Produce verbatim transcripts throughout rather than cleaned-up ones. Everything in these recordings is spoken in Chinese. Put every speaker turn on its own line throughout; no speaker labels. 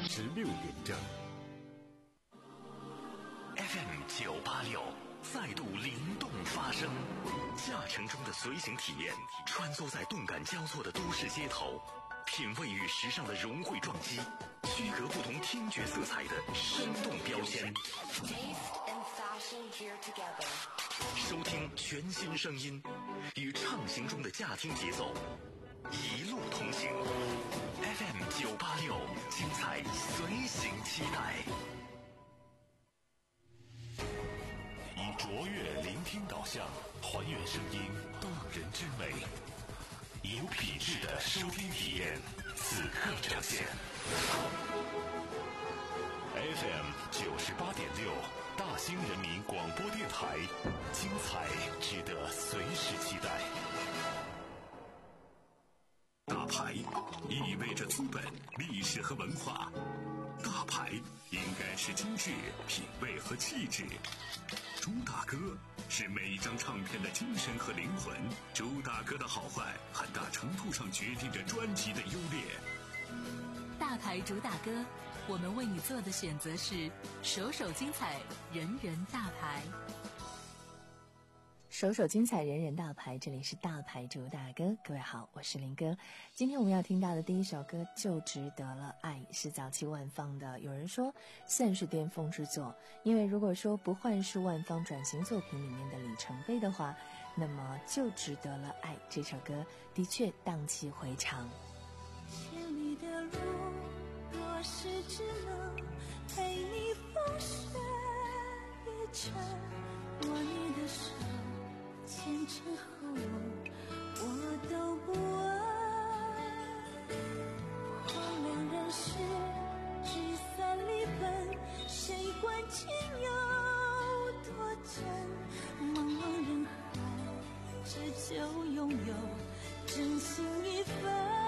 十六点整。
F M 九八六再度灵动发声，驾乘中的随行体验，穿梭在动感交错的都市街头，品味与时尚的融汇撞击，区隔不同听觉色彩的生动标签。收听全新声音，与畅行中的驾听节奏，一路同行。F M 九八六，精彩随行期待。以卓越聆听导向，还原声音动人之美，有品质的收听体验，此刻呈现。F M 九十八点六，大兴人民广播电台，精彩值得随时期待。大牌意味着资本、历史和文化，大牌应该是精致、品味和气质。朱大哥是每一张唱片的精神和灵魂，朱大哥的好坏很大程度上决定着专辑的优劣。
大牌主打歌，我们为你做的选择是首首精彩，人人大牌。
首首精彩，人人大牌，这里是大牌主打歌。各位好，我是林哥。今天我们要听到的第一首歌就值得了爱，是早期万芳的，有人说算是巅峰之作，因为如果说不换是万芳转型作品里面的里程碑的话，那么就值得了爱这首歌的确荡气回肠。
千里的路，若是只能陪你风雪一程，握你的手前尘后路我都不问，荒凉人世聚散离分，谁管情有多真，茫茫人海只求拥有真心一份，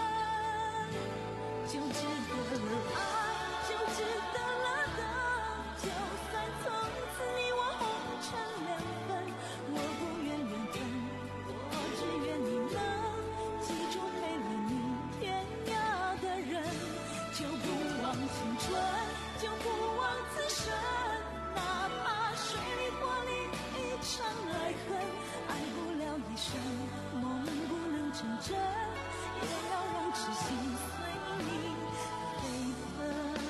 就值得了爱，就值得了等，就算从此你我红尘两分，我不愿缘分，我只愿你能记住陪了你天涯的人，就不忘青春，就不忘此生，哪怕水里火里一场爱恨，爱不了一生，梦不能成真，也要让痴心随你飞奔。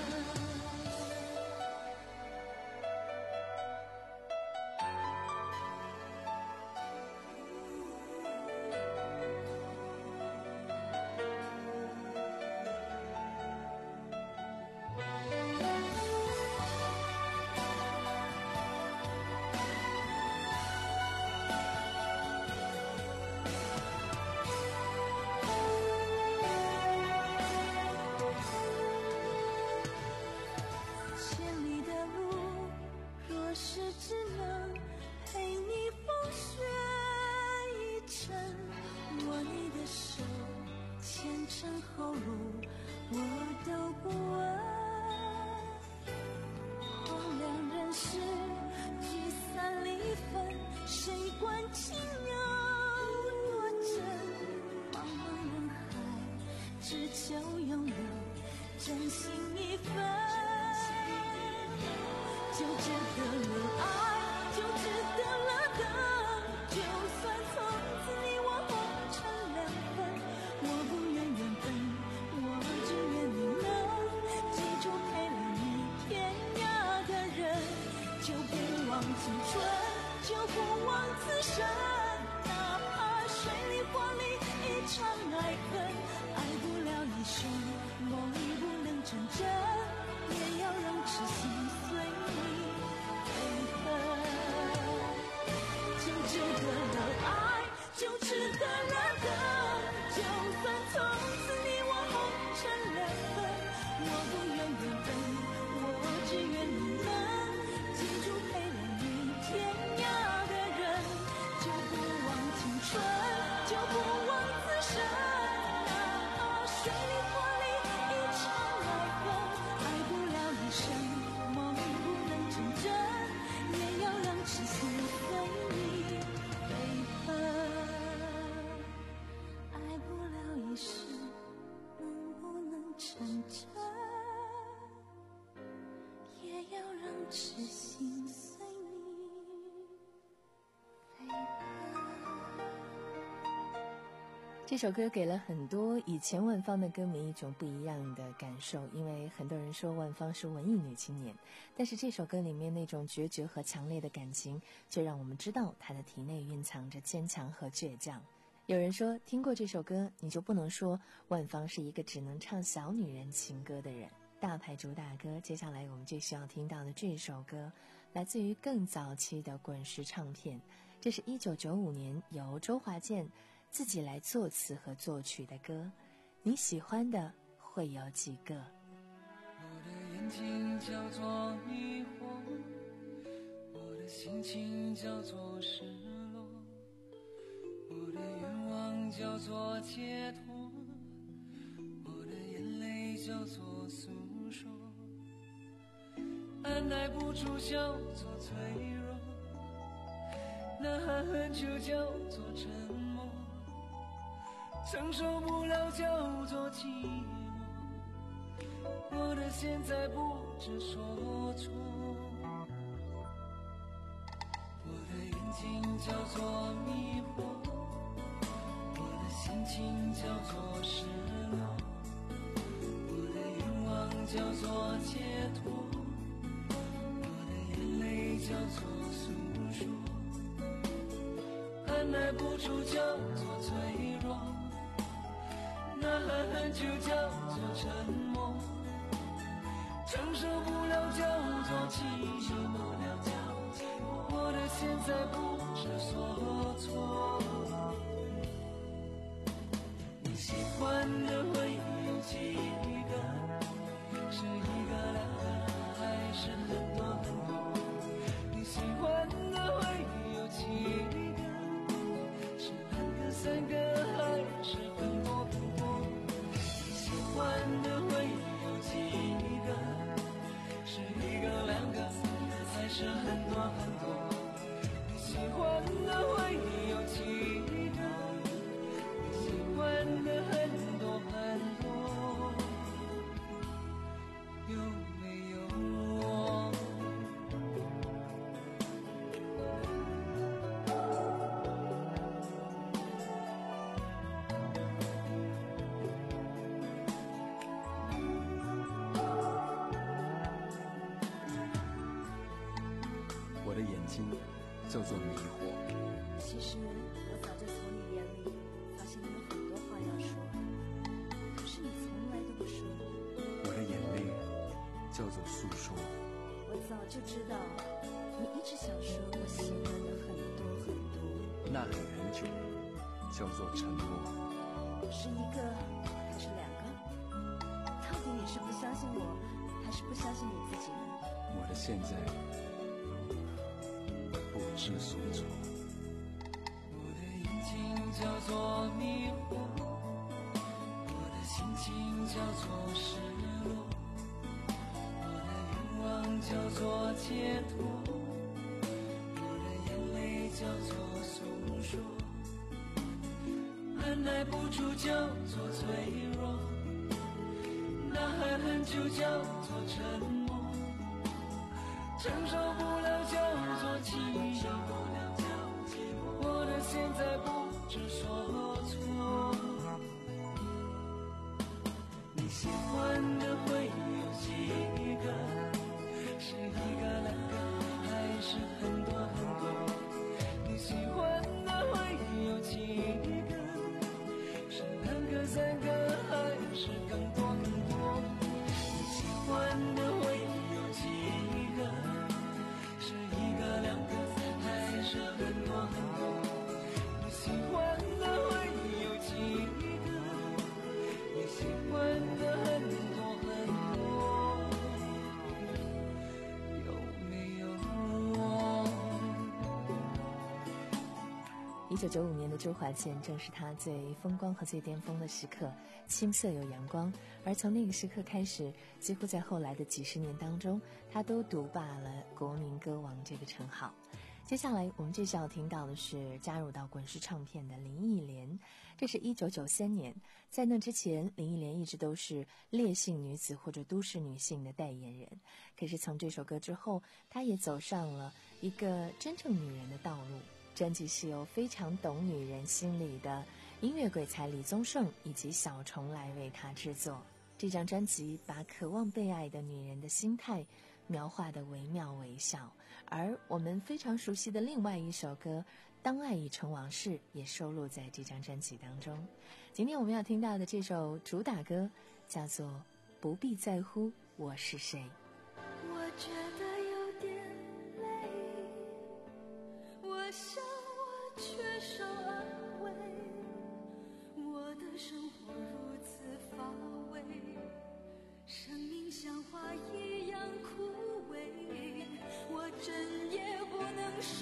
水里火里一场爱恨，
这首歌给了很多以前万芳的歌迷一种不一样的感受，因为很多人说万芳是文艺女青年，但是这首歌里面那种决绝和强烈的感情，却让我们知道她的体内蕴藏着坚强和倔强。有人说，听过这首歌，你就不能说万芳是一个只能唱小女人情歌的人。大牌主打歌，接下来我们就需要听到的这首歌，来自于更早期的滚石唱片，这是一九九五年由周华健自己来作词和作曲的歌，你喜欢的会有几个？
我的眼睛叫做迷惑，我的心情叫做失落，我的愿望叫做解脱，我的眼泪叫做诉说，按耐不住叫做脆弱，呐喊很久叫做沉默，承受不了叫做寂寞，我的现在不知所措，我的眼睛叫做迷惑，我的心情叫做失落，我的愿望叫做解脱，我的眼泪叫做诉说，按耐不住叫做脆弱，呐喊很久叫做沉默，承受不了叫做寂寞，我的现在不知所措，你喜欢的会有几个？是一个两个还是很多很多？你喜欢的会有几个？是两个三个还是很多很多？你喜欢的会有几个？是一个两个还是很多很多？你喜欢的会有几个？你喜欢的很多很多，有没有我？
我的眼睛叫做迷惑，
其实我早就从你眼里发现你有很多话要说，可是你从来都不说。
我的眼泪叫做诉说，
我早就知道你一直想说我喜欢的很多很多。
呐喊很久叫做沉默，
是一个还是两个？到底你是不相信我，还是不相信你自己呢？
我的现在不知所措，
我的眼睛叫做迷惑，我的心情叫做失落，我的愿望叫做解脱，我的眼泪叫做诉说，按耐不住叫做脆弱，呐喊很久叫做沉默，承受不了叫做寂寞，我的现在不知所措，你喜欢的会有几个？是一个两个还是很多很多？你喜欢的会有几个？是两个三个还是更多更多？你喜欢的会有几个？是一个两个还是很多很多？你喜欢的会有几个？你喜欢的很多很多，有没有我？
一九九五年的周华健正是他最风光和最巅峰的时刻，青涩有阳光。而从那个时刻开始，几乎在后来的几十年当中，他都独霸了国民歌王这个称号。接下来我们继续要听到的是加入到滚石唱片的林忆莲，这是一九九三年。在那之前，林忆莲一直都是烈性女子或者都市女性的代言人，可是从这首歌之后，她也走上了一个真正女人的道路。专辑是由非常懂女人心理的音乐鬼才李宗盛以及小虫来为他制作。这张专辑把渴望被爱的女人的心态描画得惟妙惟肖，而我们非常熟悉的另外一首歌《当爱已成往事》也收录在这张专辑当中。今天我们要听到的这首主打歌叫做《不必在乎我是谁》。
我觉得有点累，我想我缺少安慰，我的生活如此乏味，生命像花一样枯萎，我整夜不能睡，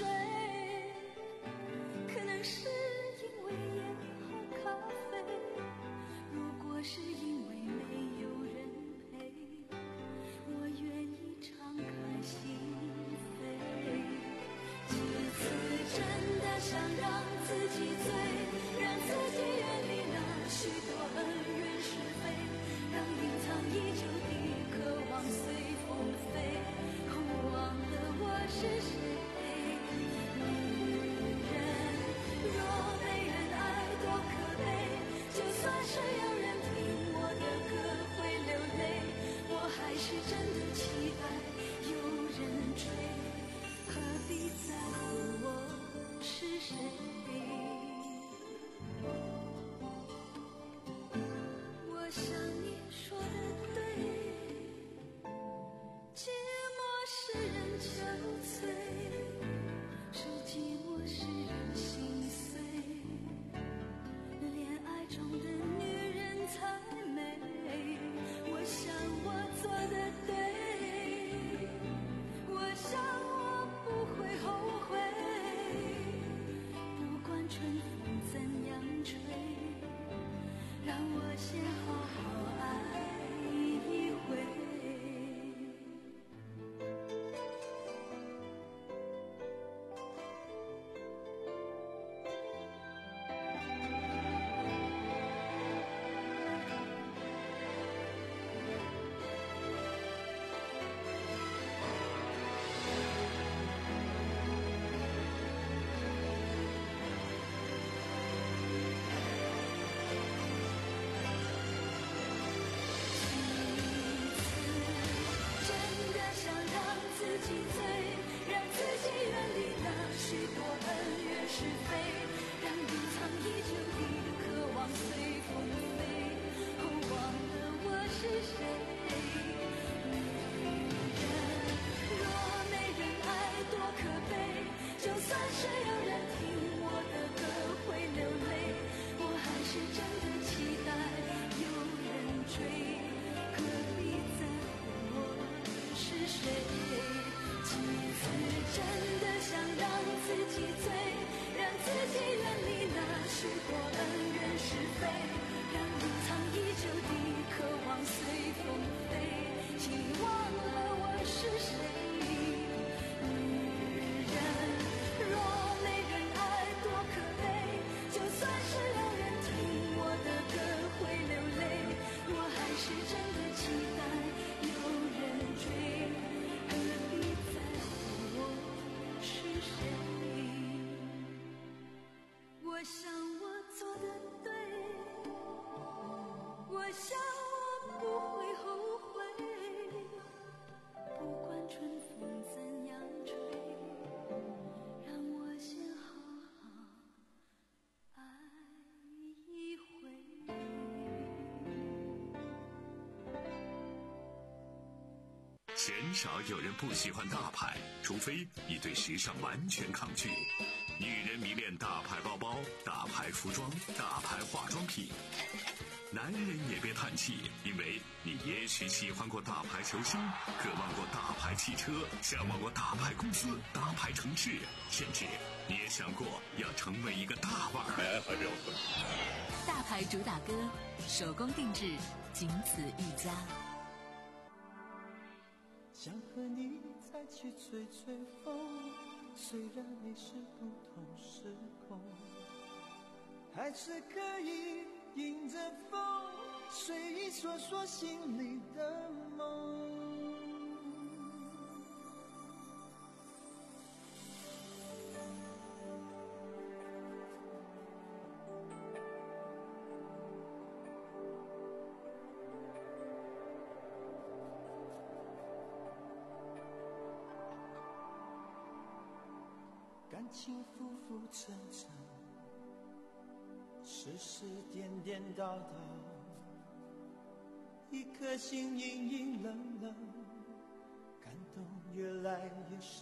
可能是因为烟和咖啡，如果是因为没有人陪，我愿意敞开心扉，几次真的想让自己醉，让自己远离那许多恩怨是非，让隐藏已久的渴望随风飞，忘了我是谁。女人若没人爱多可悲，就算是有人听我的歌会流泪，我还是真的期待有人追，何必在乎我是谁。我想你说的对，寂寞使人憔悴，是寂寞使人心碎，恋爱中的女人才美，我想我做的对，我想我不会后悔，不管春风怎样吹，让我先好好爱一回。真的想让自己醉，让自己远离那许多恩怨是非，让隐藏已久的渴望随风飞，忘了我是谁。女人若没人爱多可悲，就算是有人听我的歌会流泪，我还是真的期待有人追，何必在乎我是谁。几次真的想让自己醉，让自己远离那许多恩怨是非，让隐藏已久的渴望随风飞，请忘了我是谁。女人若没人爱多可悲，就算是有人听我的歌会流泪，我还是真的期待有人追，何必在乎我是谁。我想我做的对，我想我不会后悔，不管春风怎样吹，让我先好好爱一回。
鲜少有人不喜欢大牌，除非你对时尚完全抗拒。女人迷恋大牌包包、大牌服装、大牌化妆品。男人也别叹气，因为你也许喜欢过大牌球星，渴望过大牌汽车，向往过大牌公司、大牌城市，甚至你也想过要成为一个大腕儿。
大牌主打歌，手工定制，仅此一家。
想和你再去吹吹风，虽然你是不同时空，还是可以迎着风，随意说说心里的梦。 情浮浮沉沉，世事颠颠倒倒，一颗心隐隐冷冷，感动越来越少。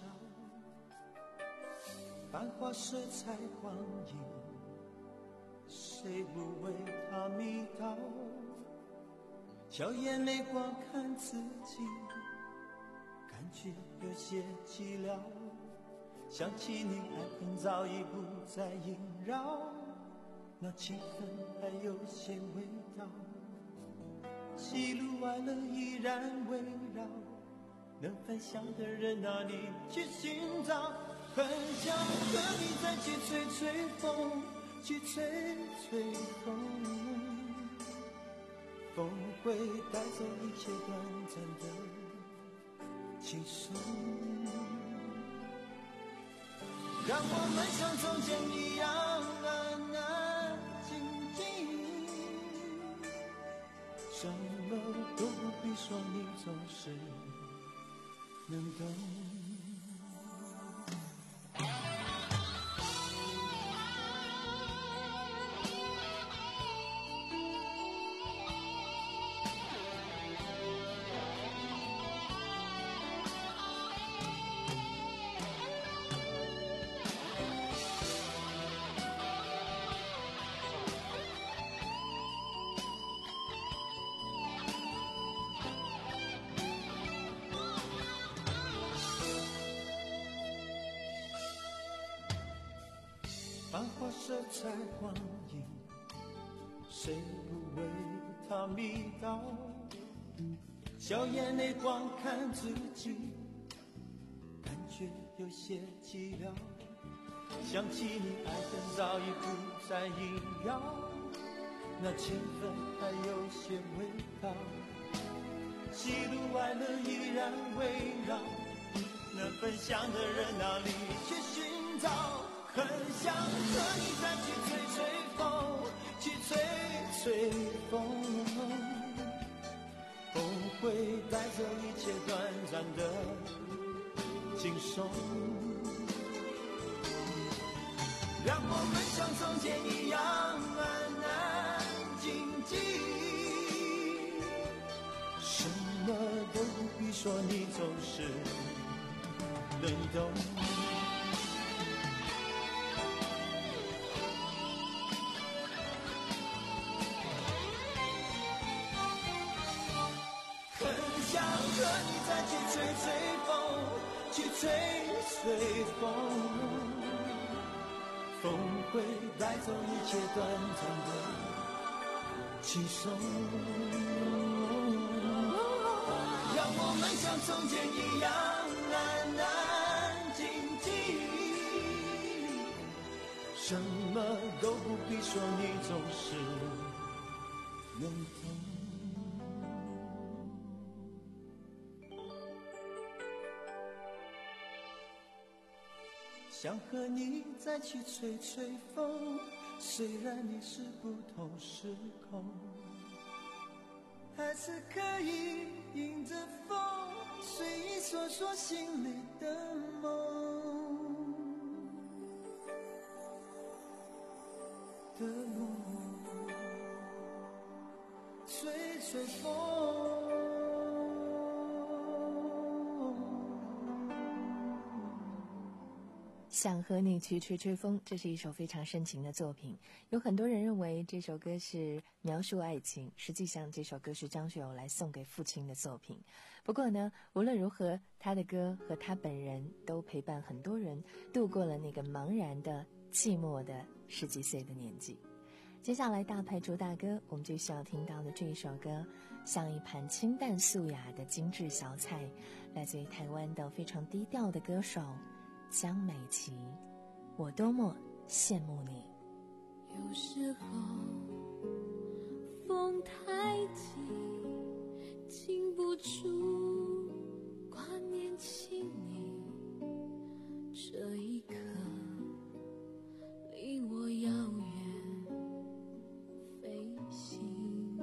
繁华色彩光影，谁不为它迷倒？笑眼泪光看自己，感觉有些寂寥。想起你，爱恨早已不再萦绕，那情分还有些味道。喜怒哀乐依然围绕，能分享的人哪里去寻找？很想和你再去吹吹风，去吹吹风，风会带走一切短暂的轻松，让我们像从前一样安安静静，什么都不必说，你总是能懂。繁华色彩光影，谁不为它迷倒？笑眼泪光看自己，感觉有些寂寥。想起你，爱恨早已不再萦绕，那情分还有些味道。喜怒哀乐依然围绕，能分享的人哪里去寻找？很想和你再去吹吹风，去吹吹风，风会带走一切短暂的轻松，让我们像从前一样安安静静，什么都不必说，你总是能懂。想和你再去吹吹风，去吹吹风，风会带走一切短暂的轻松，让我们像从前一样安安静静，什么都不必说，你总是能懂。想和你再去吹吹风，虽然你是不同时空，还是可以迎着风，随意说说心里的梦的梦，吹吹风。
想和你去吹吹风，这是一首非常深情的作品。有很多人认为这首歌是描述爱情，实际上这首歌是张学友来送给父亲的作品。不过呢，无论如何，他的歌和他本人都陪伴很多人度过了那个茫然的寂寞的十几岁的年纪。接下来大牌主打歌，我们就需要听到的这一首歌，像一盘清淡素雅的精致小菜，来自于台湾的非常低调的歌手江美琪。我多么羡慕你。
有时候风太急，禁不住挂念起你，这一刻离我遥远飞行。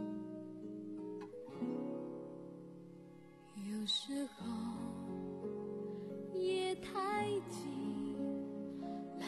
有时候夜太近，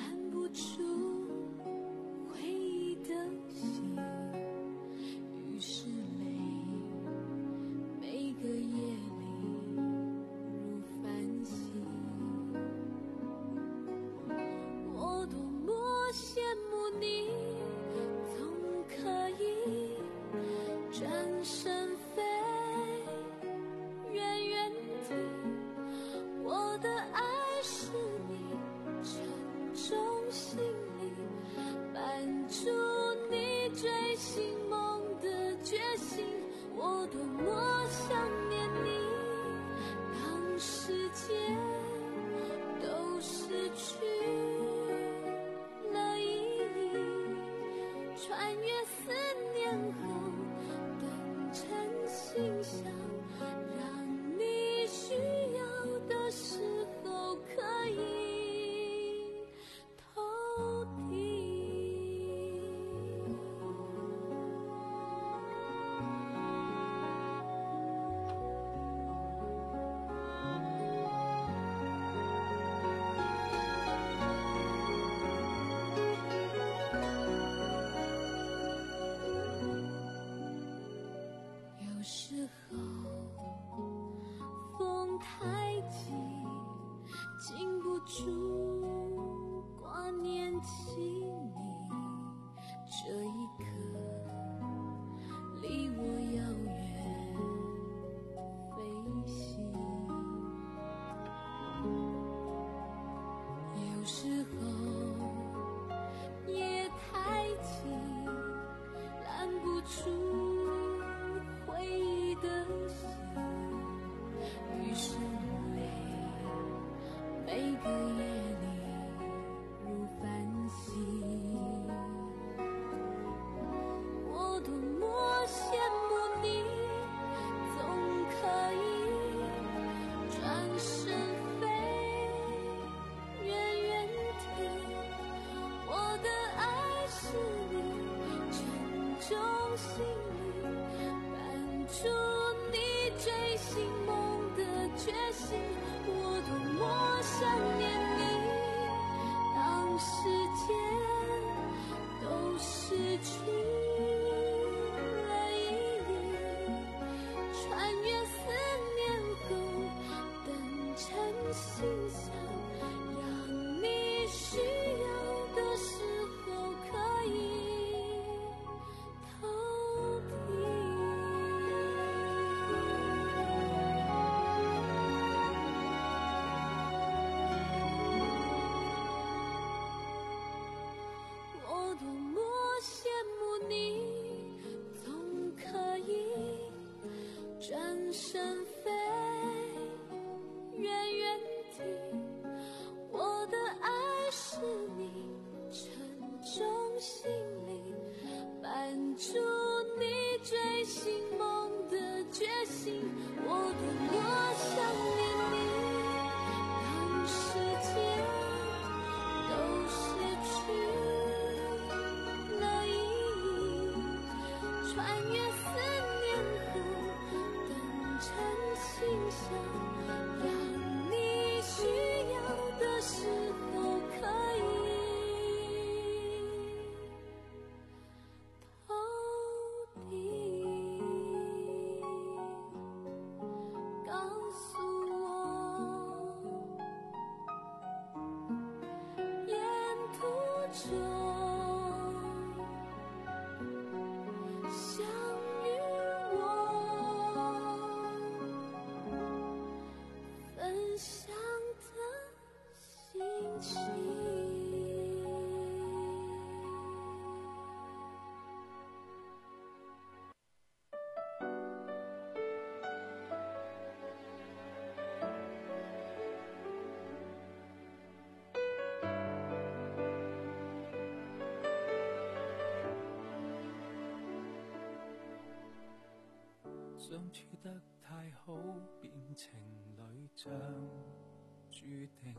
相處得太好，變情侶像注定，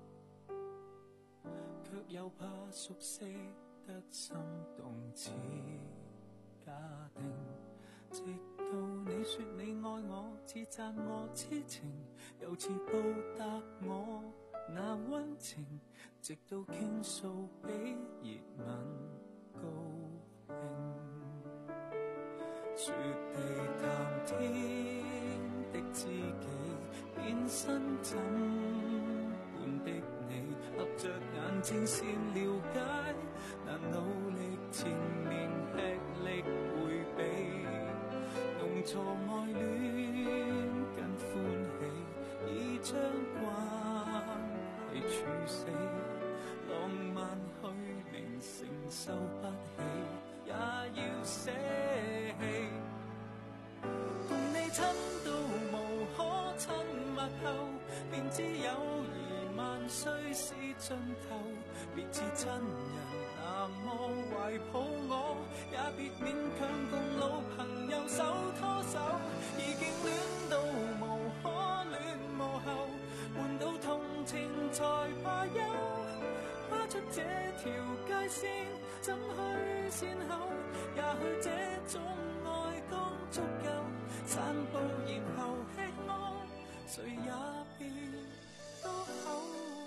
卻又怕熟悉得心動似家庭。直到你說你愛我，自責我痴情，又似報答我那溫情，直到傾訴比熱吻高興。雪地談天的知己，變身怎般的你，合着眼睛先了解，難努力前面吃力迴避，弄錯愛戀跟歡喜，已將關係處死，浪漫虛名承受不起，也要捨棄。共你親到無可親密後，便知友誼萬歲是盡頭，別似親人那麼懷抱我，也別勉強共老朋友手拖手，已經戀到無可戀無後，換到同情才怕憂，跨出這條界線怎去善後，也許這種愛剛足夠，散步然後吃喝，誰也別多口。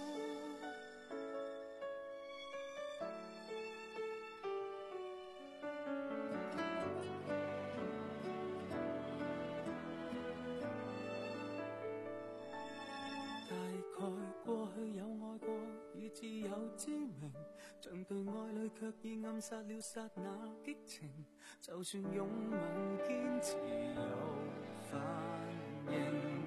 大概過去有愛過，已自有知明，像對愛侶卻已暗殺了剎那激情，就算擁吻堅持有反應，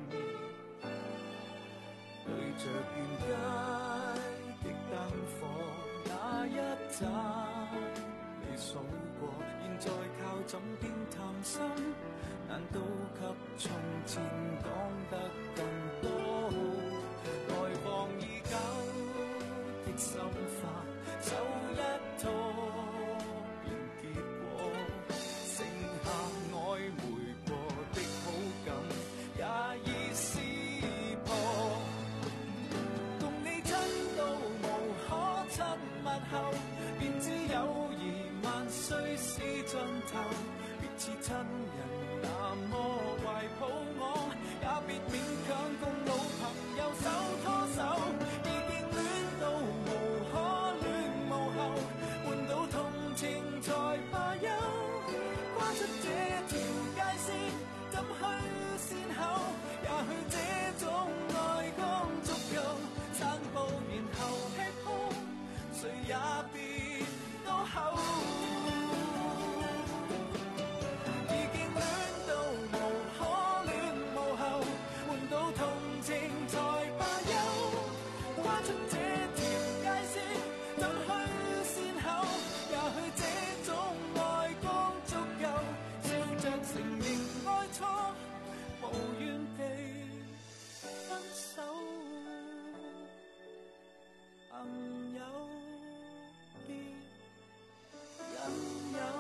對着沿街的燈火那一盞你數過，現在靠枕邊談心，難道及從前講得更多？來往已久的心花，手一拖便結果，剩下曖昧過的好感也已撕破。共你親到無可親密後，便知友誼萬歲是盡頭，別似親人那麼懷抱我，也別勉強共老朋友手拖手，已經戀到無可戀無後，換到同情才怕憂，跨出這條界線怎去善後，也許這種愛剛足夠，散步然後吃喝，誰也別多口。朋友別引誘。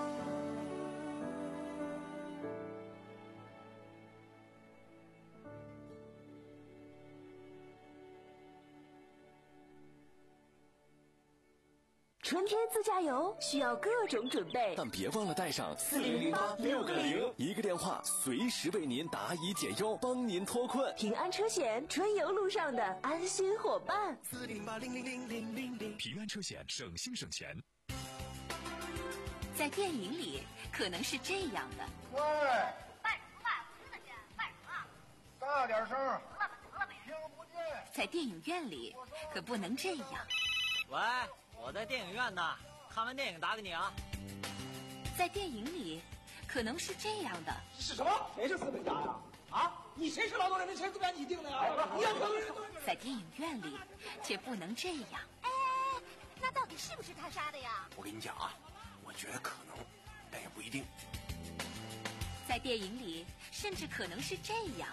春天自驾游需要各种准备，
但别忘了带上四零零八六个零，一个电话随时为您答疑解忧，帮您脱困。
平安车险，春游路上的安心伙伴。
四零八零零零零零零，平安车险，省心省钱。
在电影里，可能是这样的。
喂，
卖什么卖？我听得见。卖什么？
大点声。
得了吧，得了呗。
听不见。
在电影院里，可不能这样。
喂。我在电影院呢，看完电影打给你啊。
在电影里，可能是这样的。
是什么？谁是资本家呀？啊，你谁是劳动人民？谁资本家你定的呀？你要可
在电影院里，却不能这样。
哎，那到底是不是他杀的呀？
我跟你讲啊，我觉得可能，但也不一定。
在电影里，甚至可能是这样。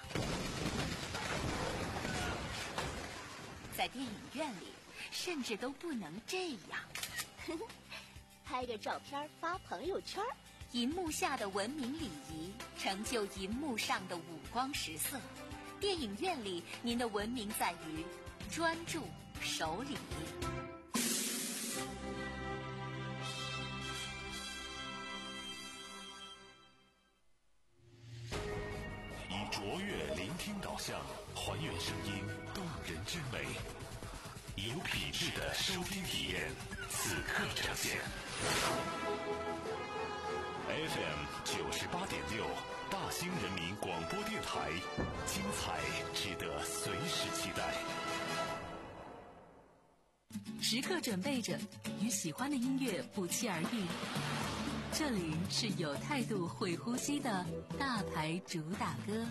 在电影院里。甚至都不能这样，
拍个照片发朋友圈，
银幕下的文明礼仪，成就银幕上的五光十色。电影院里，您的文明在于专注、守礼。
以卓越聆听导向，还原声音动人之美，有品质的收听体验，此刻呈现。F M 九十八点六，大兴人民广播电台，精彩值得随时期待。
时刻准备着，与喜欢的音乐不期而遇。这里是有态度、会呼吸的大牌主打歌。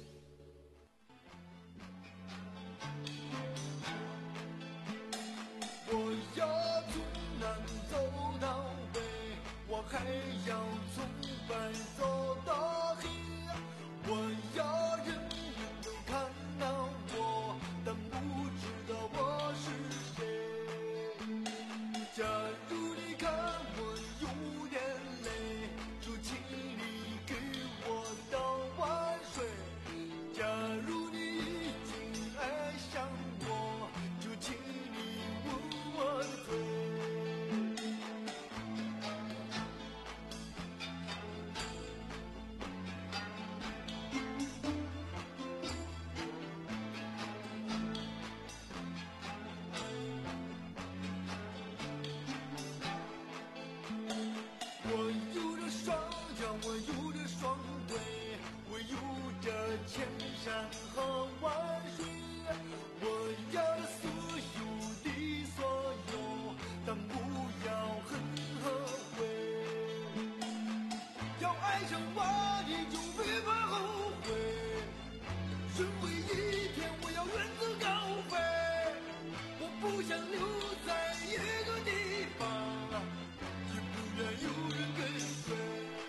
我要从南走到北，我还要从白走到黑。我要人人都看到我，但不知道我是谁。假如你看我有点累，就请你给我倒碗水。假如你已经爱上我，就请你吻我的嘴。我有着双脚，我有着双腿，我有着千山和万水。我要的所有的所有，但不要恨和悔。要爱上我，你就没法后悔。任为一天，我要远走高飞。我不想留在一个地方，也不愿有人跟随。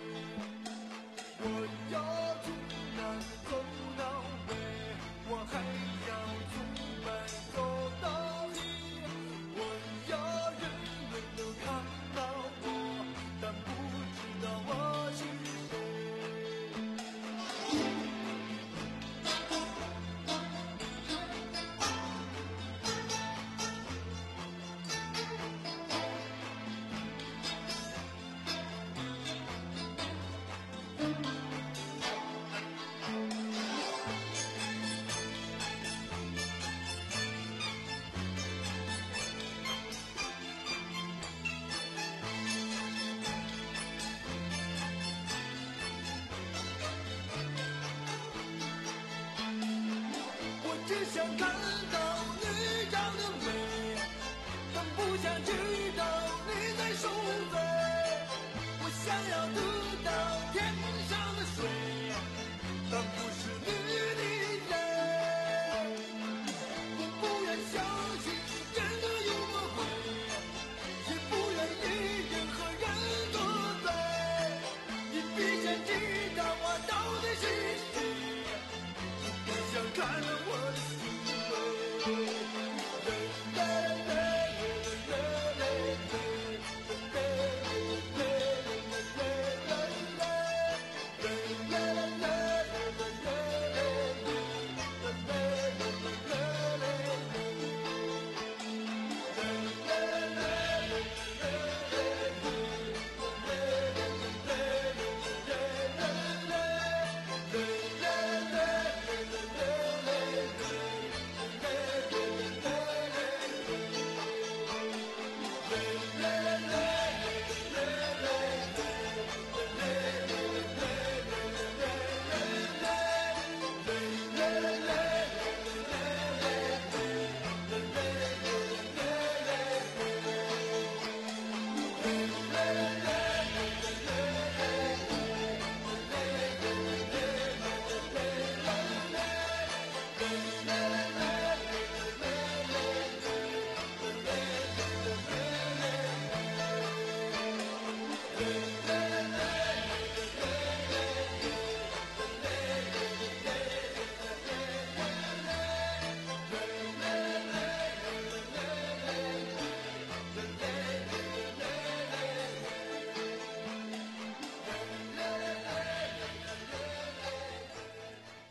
我要从南走到北，我还要从白走到黑。我要人人都看到我，但不知道我是谁。我只想看到你长得美，但不想知道你在受罪。我想要得到天上的水，但不是你的泪。我不愿相信真的有魔鬼，也不愿意任何人作对。你必须知道我到底是谁，不想看到我的行为。啦啦啦啦啦啦啦啦啦啦啦啦啦啦啦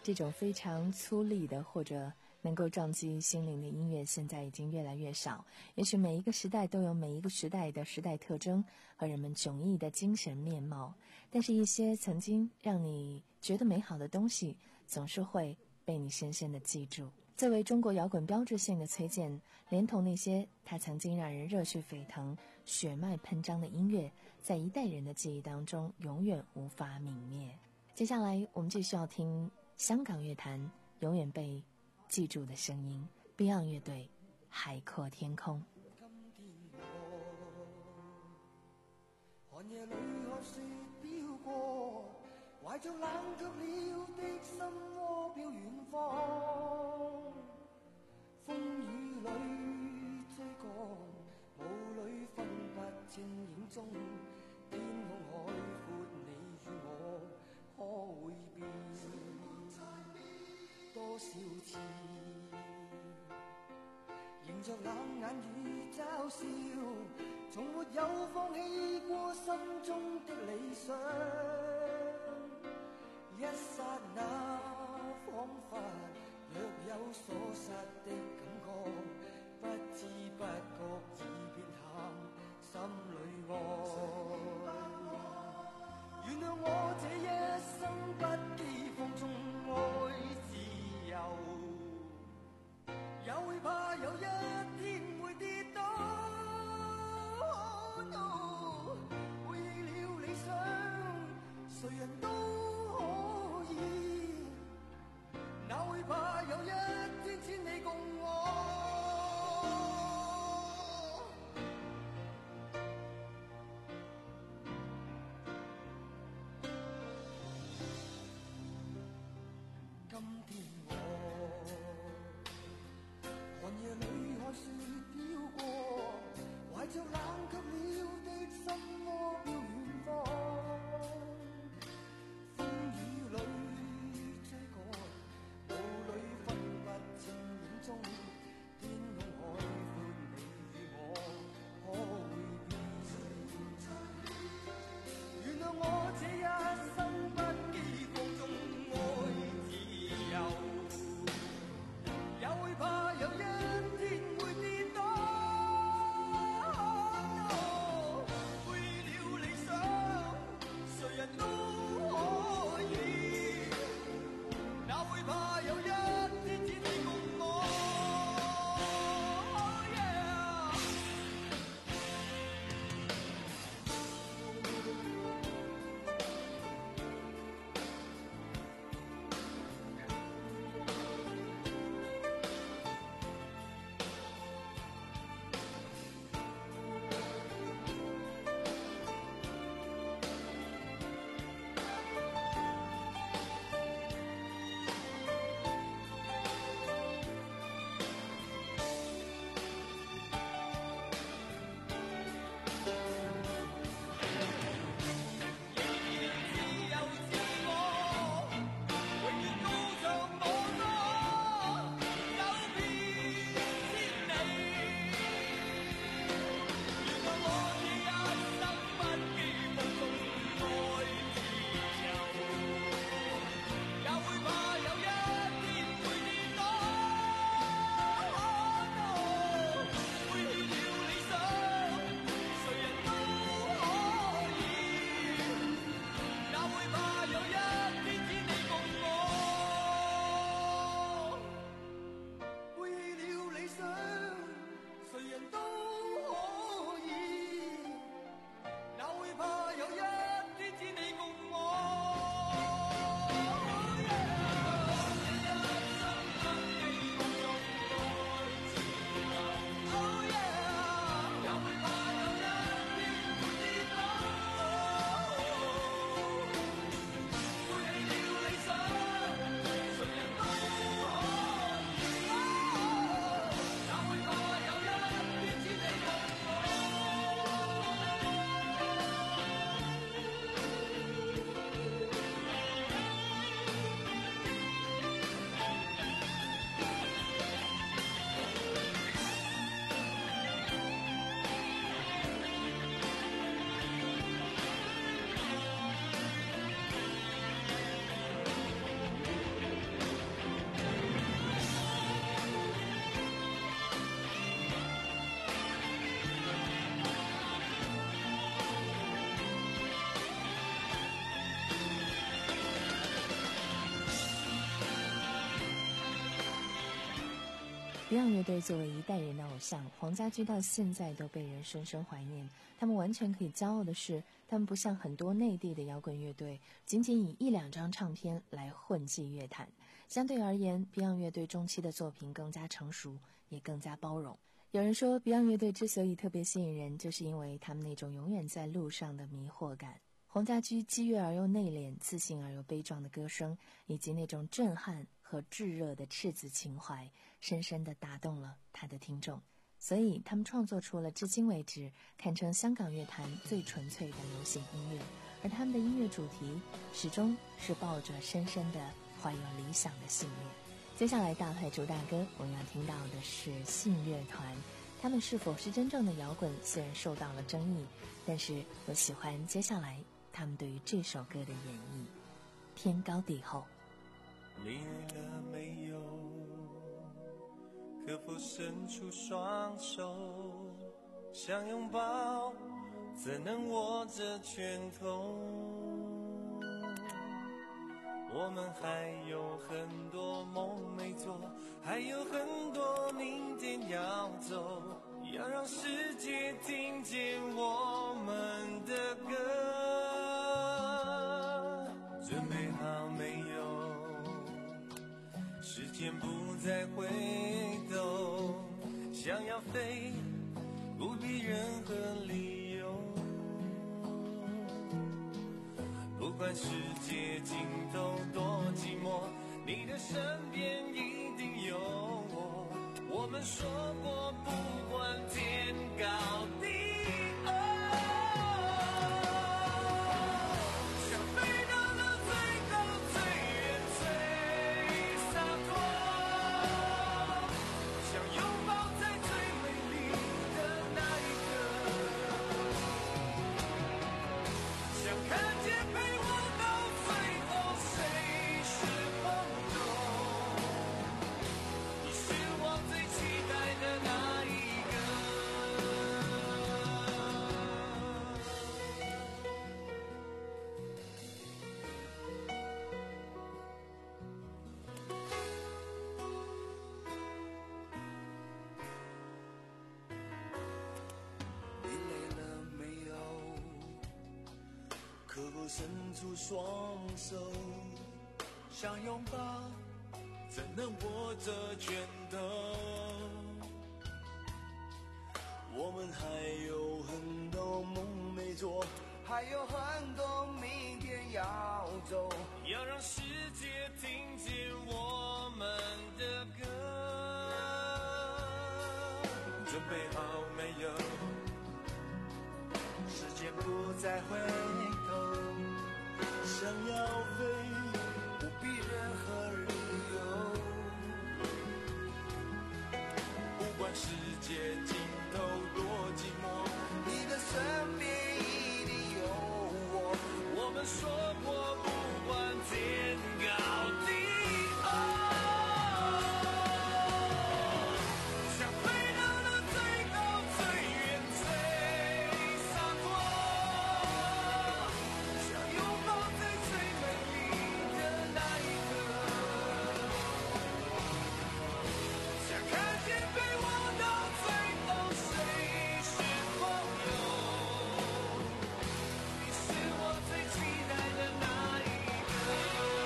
这种非常粗粝的或者能够撞击心灵的音乐现在已经越来越少。也许每一个时代都有每一个时代的时代特征和人们迥异的精神面貌，但是一些曾经让你觉得美好的东西总是会被你深深的记住。作为中国摇滚标志性的崔健，连同那些他曾经让人热血沸腾、血脉喷张的音乐，在一代人的记忆当中永远无法泯灭。接下来我们继续要听香港乐坛永远被记住的声音 Beyond 乐队《海阔天空》。
寒夜里看雪飄過，懷着冷卻了的心窩飄遠方。風雨裏追趕，霧裏分不清影蹤。天空海闊，你與我可會變多少次？迎着冷眼與嘲笑，從沒有放棄過心中的理想。一剎那彷彿若有所失的感覺，不知不覺已變淡，心裏愛。原諒我這一生不羈放縱愛自由，也會怕有一天會跌倒。哦，背棄了理想，誰人都可以，哪會怕
Beyond 乐队作为一代人的偶像，黄家驹到现在都被人深深怀念。他们完全可以骄傲的是，他们不像很多内地的摇滚乐队，仅仅以一两张唱片来混迹乐坛。相对而言 ，Beyond 乐队中期的作品更加成熟，也更加包容。有人说 Beyond 乐队之所以特别吸引人，就是因为他们那种永远在路上的迷惑感。黄家驹激越而又内敛、自信而又悲壮的歌声，以及那种震撼和炙热的赤子情怀，深深地打动了他的听众。所以他们创作出了至今为止堪称香港乐坛最纯粹的流行音乐，而他们的音乐主题始终是抱着深深的怀有理想的信念。接下来大牌主大歌我们要听到的是信乐团，他们是否是真正的摇滚虽然受到了争议，但是我喜欢接下来他们对于这首歌的演绎。天高地厚，
累了没有？可否伸出双手，想拥抱，怎能握着拳头？我们还有很多梦没做，还有很多明天要走，要让世界听见我们的歌。准备好没有？时间不再回头，想要飞，不必任何理由。不管世界尽头多寂寞，你的身边一定有我。我们说过不管天高地厚，想飞到那最高最远最洒脱，想拥抱在最美丽的那一刻，想看见陪我到最后谁是朋友，你是我最期待的那一个。你累了没有？可否伸出双手，想拥抱，怎能握着拳头？我们还有很多梦没做，还有很多明天要走，要让世界听见我们的歌。准备好没有？时间不再回头，想要飞，不必任何理由。不管世界尽头多寂寞，你的身边一定有我。我们说过不管天高地厚，想飞到那最高最远最洒脱，想拥抱在最美丽的那一刻，想看见陪我到最后谁是朋友，你是我最期待的那一个。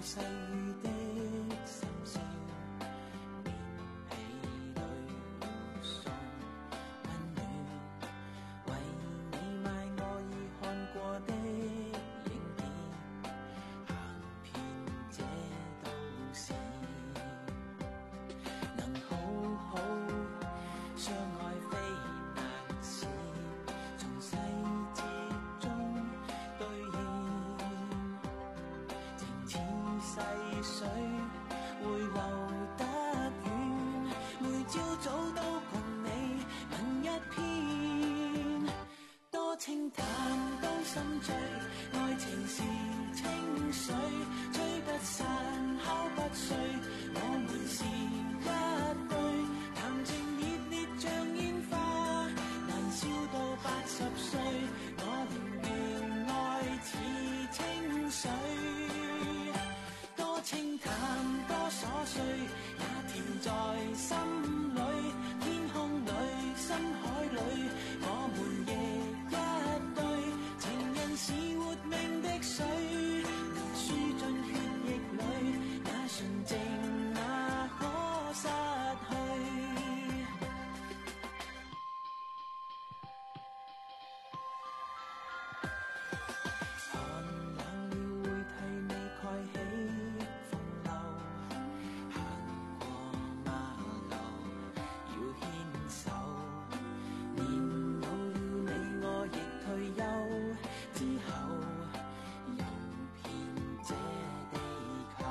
细雨的心笑，连起对送温暖，为你买我已看过的影片，行遍这都市，能好好相爱非难事，從細節中兌現，情似細水會流得遠，每朝早都共你吻一片，多清淡都心醉，愛情是清水，吹不散敲不碎，我們是一對，談情熱烈像煙花，難笑到八十歲，我寧願愛似清水，多清淡多瑣碎，也甜在心裏，天空裏深海裏，我們亦一對，情人是活命的水，能輸進血液裏，那純淨哪可失去。寒冷了會替你蓋起風褸，行過馬路要牽手，年老了你我亦退休之後，遊遍這地球，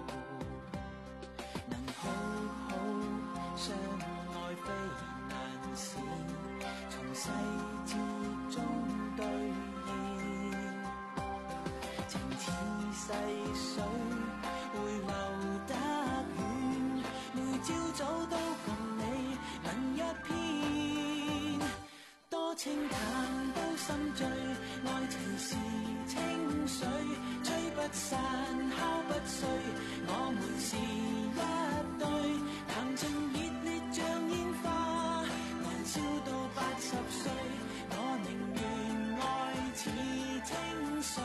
能好好相愛非難事，從細節中兌現，情似細水會流得遠，每朝早都共你吻一片，多清淡都心醉，愛情是清水，吹不散敲不碎，我們是一對，談情熱烈像煙花，難笑到八十歲，我寧願愛似清水，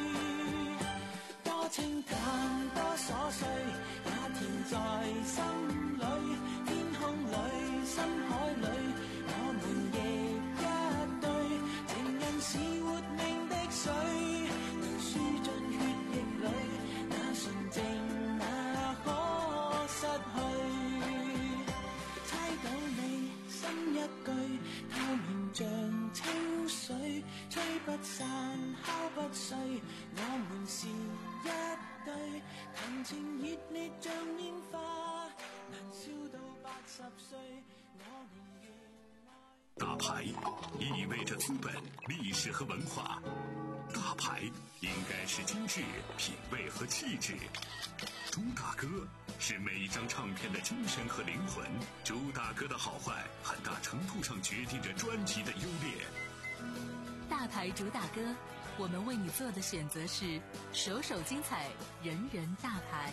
多清淡多瑣碎，也甜在心裏，天空裏深海裏，我們亦一對，情人是活命的水，能輸進血液裏，那純淨哪可失去，猜到你心一句，透明像清水，吹不散敲不碎，我們是一對，談情熱烈像煙花，難笑到八十歲，我寧願
大牌意味着资本、历史和文化，大牌应该是精致、品味和气质。朱大哥是每一张唱片的精神和灵魂，朱大哥的好坏很大程度上决定着专辑的优劣。
大牌主打歌，我们为你做的选择是首首精彩，人人大牌。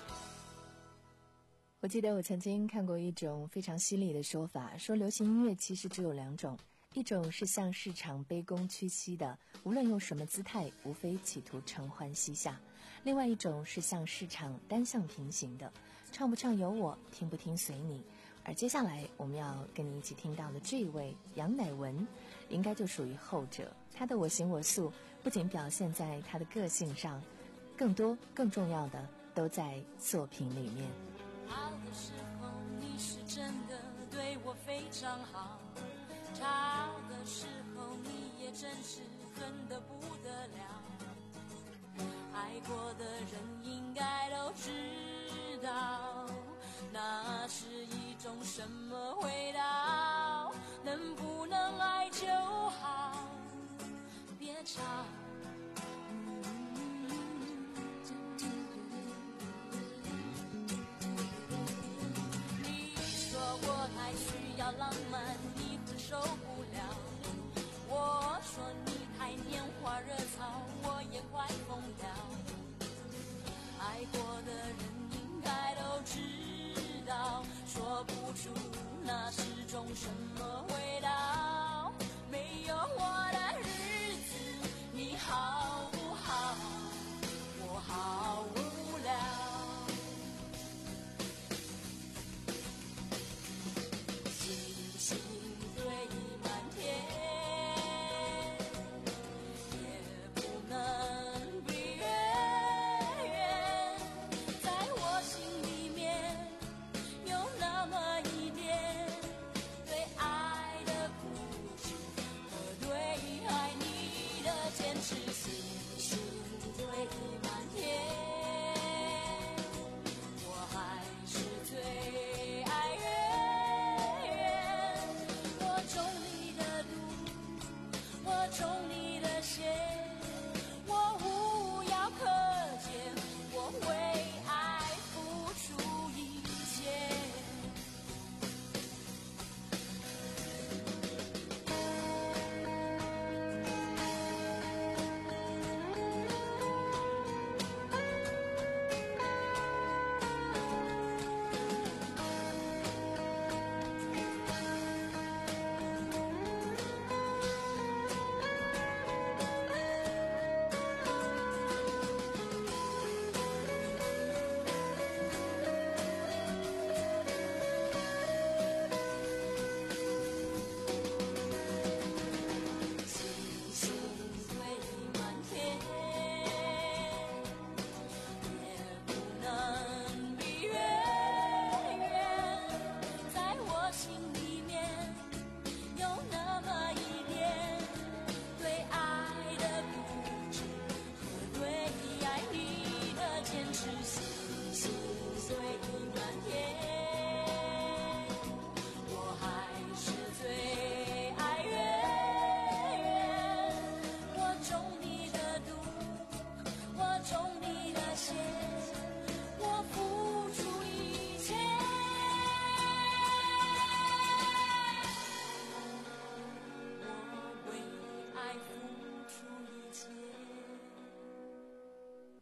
我记得我曾经看过一种非常犀利的说法，说流行音乐其实只有两种，一种是向市场卑躬屈膝的，无论用什么姿态，无非企图承欢膝下；另外一种是向市场单向平行的，唱不唱由我，听不听随你。而接下来我们要跟你一起听到的这一位杨乃文，应该就属于后者。他的我行我素不仅表现在他的个性上，更多更重要的都在作品里面。
好的时候你是真的对我非常好，差的时候你也真是恨得不得了，爱过的人应该都知道，那是一种什么味道，能不能爱就好，别吵。我太需要浪漫，你会受不了。我说你太拈花惹草，我也快疯了。爱过的人应该都知道，说不出那是种什么味道。没有我的日子，你好不好？我好无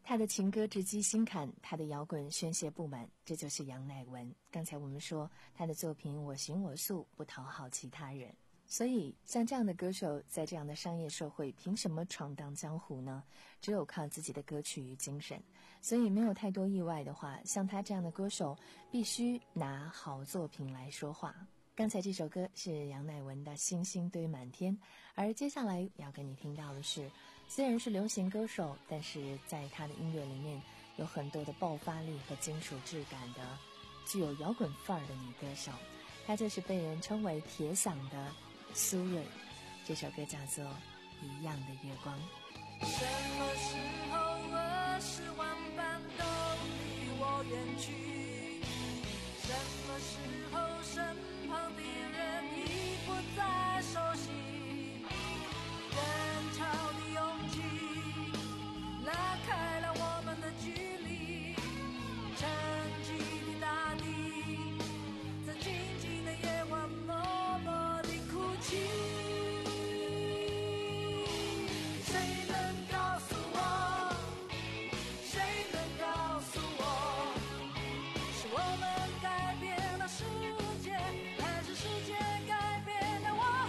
他的情歌直击心坎，他的摇滚宣泄不满，这就是杨乃文。刚才我们说他的作品我行我素，不讨好其他人。所以像这样的歌手在这样的商业社会凭什么闯荡江湖呢？只有靠自己的歌曲与精神。所以没有太多意外的话，像他这样的歌手必须拿好作品来说话。刚才这首歌是杨乃文的《星星堆满天》，而接下来要跟你听到的是，虽然是流行歌手，但是在他的音乐里面有很多的爆发力和金属质感的具有摇滚范儿的女歌手，她就是被人称为铁嗓的苏芮。这首歌叫做《一样的月光》。
什么时候二十万般都离我远去，什么时候身旁的人已不再熟悉，人潮的拥挤拉开了我们的距离，沉寂的大地在静静的夜晚默默地哭泣。我们改变了世界，还是世界改变了我？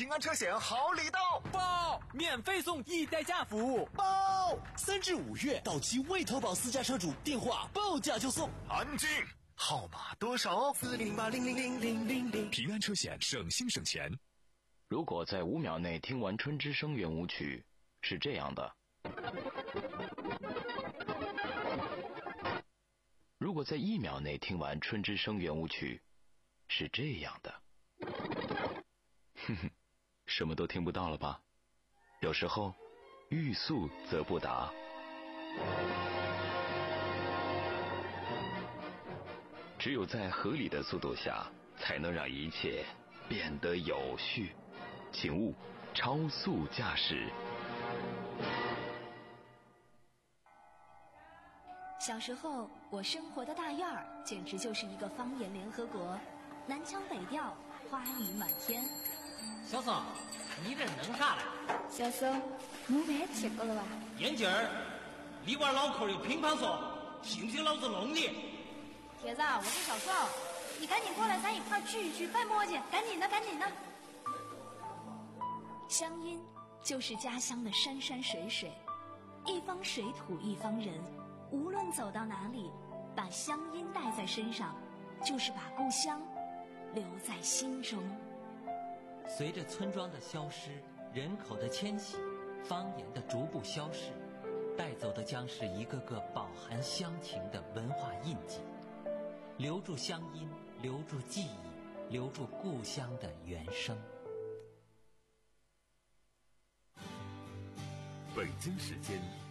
安车险好礼到，
报免费送一代驾服务，
报三至五月到期未投保私家车主电话报价就送。
安静，号码多少？
四零零八零零零零零零。
平安车险，省心省钱。
如果在五秒内听完《春之声》圆舞曲，是这样的。如果在一秒内听完《春之声》圆舞曲，是这样的。哼哼，什么都听不到了吧？有时候，欲速则不达。只有在合理的速度下，才能让一切变得有序。请勿超速驾驶。
小时候，我生活的大院儿简直就是一个方言联合国，南腔北调，花语满天。
小宋，你这弄啥嘞？
小宋，弄饭吃过了吧？
眼镜儿，你玩脑壳有乒乓说，信不信老子弄你？
铁子，我是小宋，你赶紧过来，咱一块儿聚一聚，办磨叽，赶紧的，赶紧的。乡音就是家乡的山山水水，一方水土一方人，无论走到哪里，把乡音带在身上，就是把故乡留在心中。
随着村庄的消失，人口的迁徙，方言的逐步消逝，带走的将是一个个饱含乡情的文化印记。留住乡音，留住记忆，留住故乡的原声。
北京时间